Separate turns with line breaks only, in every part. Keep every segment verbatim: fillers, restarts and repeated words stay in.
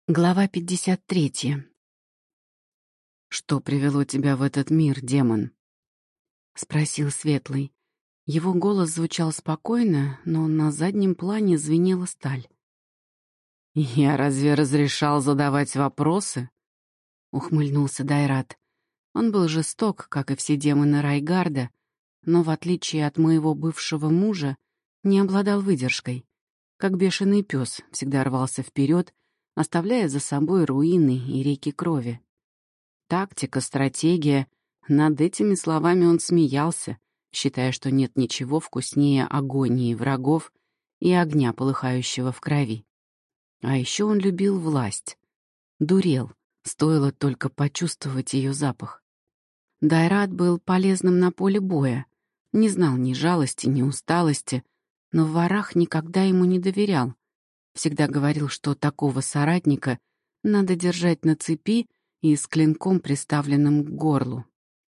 Глава пятьдесят третья.
«Что привело тебя в этот мир, демон?»
— спросил Светлый. Его голос звучал спокойно, но на заднем плане звенела сталь.
«Я разве разрешал задавать вопросы?»
— ухмыльнулся Дайрат. Он был жесток, как и все демоны Райгарда, но, в отличие от моего бывшего мужа, не обладал выдержкой. Как бешеный пес, всегда рвался вперед, оставляя за собой руины и реки крови. Тактика, стратегия — над этими словами он смеялся, считая, что нет ничего вкуснее агонии врагов и огня, полыхающего в крови. А еще он любил власть. Дурел, стоило только почувствовать ее запах. Дайрат был полезным на поле боя, не знал ни жалости, ни усталости, но в ворах никогда ему не доверял. Всегда говорил, что такого соратника надо держать на цепи и с клинком, приставленным к горлу.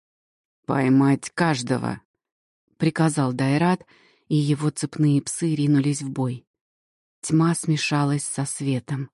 «Поймать каждого»,
— приказал Дайрат, и его цепные псы ринулись в бой. Тьма смешалась со светом.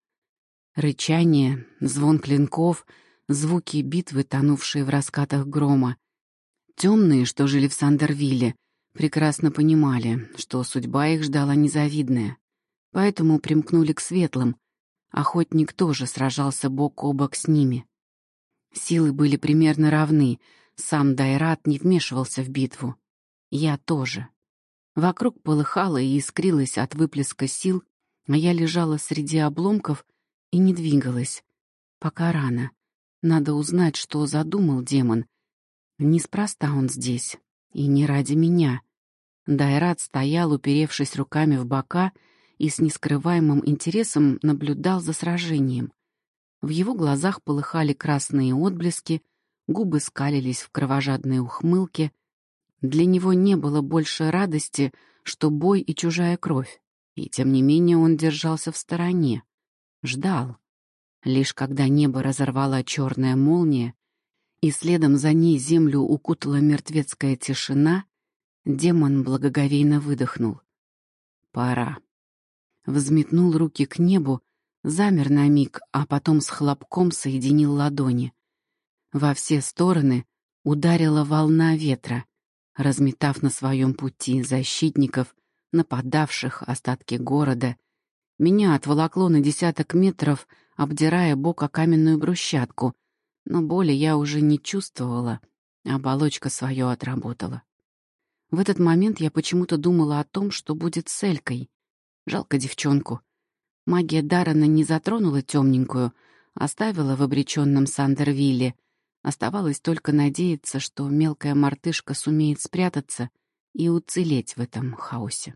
Рычание, звон клинков, звуки битвы, тонувшие в раскатах грома. Темные, что жили в Сандервилле, прекрасно понимали, что судьба их ждала незавидная. Поэтому примкнули к светлым. Охотник тоже сражался бок о бок с ними. Силы были примерно равны, сам Дайрат не вмешивался в битву. Я тоже. Вокруг полыхало и искрилось от выплеска сил, а я лежала среди обломков и не двигалась. Пока рано. Надо узнать, что задумал демон. Неспроста он здесь, и не ради меня. Дайрат стоял, уперевшись руками в бока, и с нескрываемым интересом наблюдал за сражением. В его глазах полыхали красные отблески, губы скалились в кровожадной ухмылке. Для него не было больше радости, что бой и чужая кровь, и тем не менее он держался в стороне. Ждал. Лишь когда небо разорвала черная молния, и следом за ней землю укутала мертвецкая тишина, демон благоговейно выдохнул. «Пора». Взметнул руки к небу, замер на миг, а потом с хлопком соединил ладони. Во все стороны ударила волна ветра, разметав на своем пути защитников, нападавших, остатки города. Меня отволокло на десяток метров, обдирая бок о каменную брусчатку, но боли я уже не чувствовала, оболочка свое отработала. В этот момент я почему-то думала о том, что будет с Элькой. Жалко девчонку. Магия Даррена не затронула темненькую, оставила в обреченном Сандервилле. Оставалось только надеяться, что мелкая мартышка сумеет спрятаться и уцелеть в этом хаосе.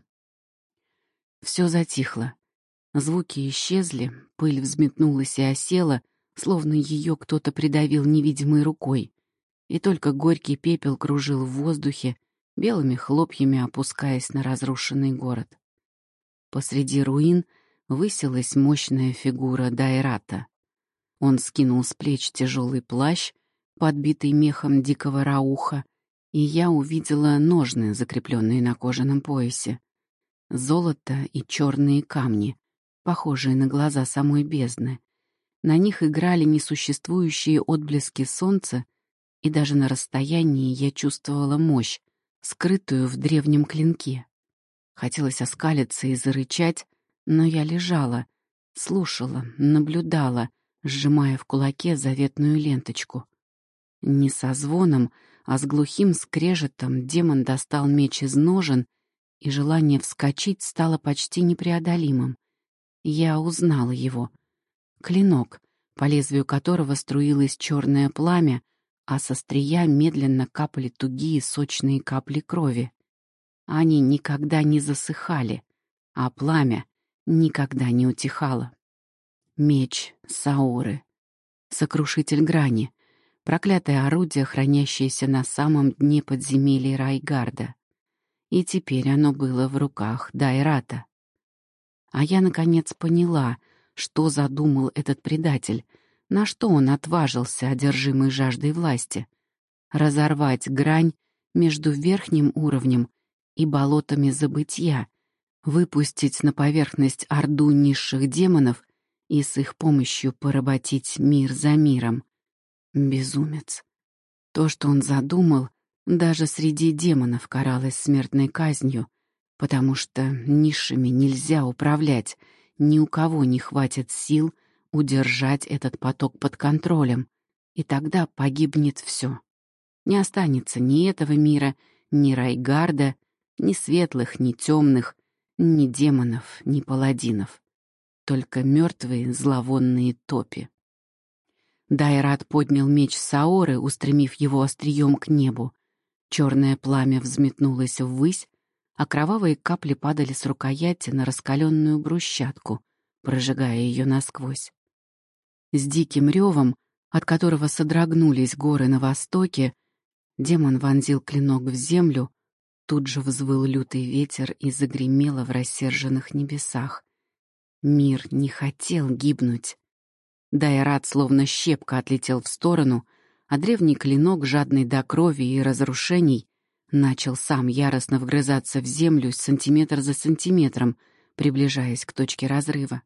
Все затихло. Звуки исчезли, пыль взметнулась и осела, словно ее кто-то придавил невидимой рукой. И только горький пепел кружил в воздухе, белыми хлопьями опускаясь на разрушенный город. Посреди руин высилась мощная фигура Дайрата. Он скинул с плеч тяжелый плащ, подбитый мехом дикого рауха, и я увидела ножны, закрепленные на кожаном поясе. Золото и черные камни, похожие на глаза самой бездны. На них играли несуществующие отблески солнца, и даже на расстоянии я чувствовала мощь, скрытую в древнем клинке. Хотелось оскалиться и зарычать, но я лежала, слушала, наблюдала, сжимая в кулаке заветную ленточку. Не со звоном, а с глухим скрежетом демон достал меч из ножен, и желание вскочить стало почти непреодолимым. Я узнала его. Клинок, по лезвию которого струилось черное пламя, а со острия медленно капали тугие сочные капли крови. Они никогда не засыхали, а пламя никогда не утихало. Меч Сауры. Сокрушитель грани. Проклятое орудие, хранящееся на самом дне подземелья Райгарда. И теперь оно было в руках Дайрата. А я, наконец, поняла, что задумал этот предатель, на что он отважился, одержимый жаждой власти. Разорвать грань между верхним уровнем и болотами забытья, выпустить на поверхность орду низших демонов и с их помощью поработить мир за миром. Безумец. То, что он задумал, даже среди демонов каралось смертной казнью, потому что низшими нельзя управлять, ни у кого не хватит сил удержать этот поток под контролем, и тогда погибнет все. Не останется ни этого мира, ни Райгарда, ни светлых, ни темных, ни демонов, ни паладинов. Только мертвые зловонные топи. Дайрат поднял меч Саоры, устремив его острием к небу. Черное пламя взметнулось ввысь, а кровавые капли падали с рукояти на раскаленную брусчатку, прожигая ее насквозь. С диким ревом, от которого содрогнулись горы на востоке, демон вонзил клинок в землю, тут же взвыл лютый ветер и загремело в рассерженных небесах. Мир не хотел гибнуть. Дайрат словно щепка отлетел в сторону, а древний клинок, жадный до крови и разрушений, начал сам яростно вгрызаться в землю сантиметр за сантиметром, приближаясь к точке разрыва.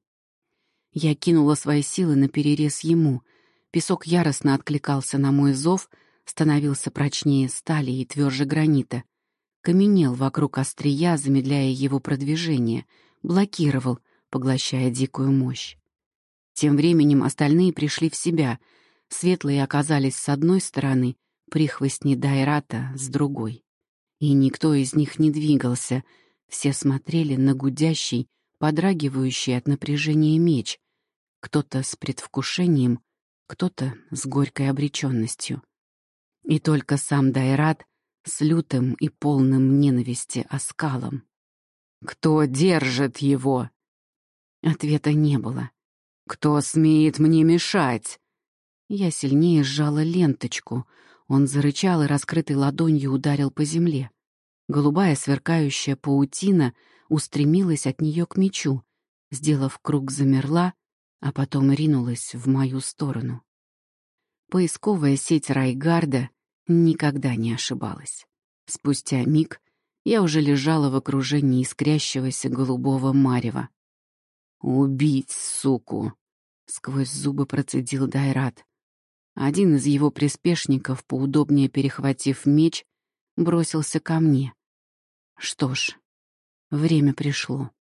Я кинула свои силы наперерез ему. Песок яростно откликался на мой зов, становился прочнее стали и тверже гранита. Каменел вокруг острия, замедляя его продвижение, блокировал, поглощая дикую мощь. Тем временем остальные пришли в себя. Светлые оказались с одной стороны, прихвостни Дайрата — с другой. И никто из них не двигался. Все смотрели на гудящий, подрагивающий от напряжения меч. Кто-то с предвкушением, кто-то с горькой обреченностью. И только сам Дайрат с лютым и полным ненависти оскалом. «Кто держит его?» Ответа не было. «Кто смеет мне мешать?» Я сильнее сжала ленточку. Он зарычал и раскрытой ладонью ударил по земле. Голубая сверкающая паутина устремилась от нее к мечу, сделав круг, замерла, а потом ринулась в мою сторону. Поисковая сеть Райгарда никогда не ошибалась. Спустя миг я уже лежала в окружении искрящегося голубого марева. «Убить, суку!» — сквозь зубы процедил Дайрат. Один из его приспешников, поудобнее перехватив меч, бросился ко мне. Что ж, время пришло.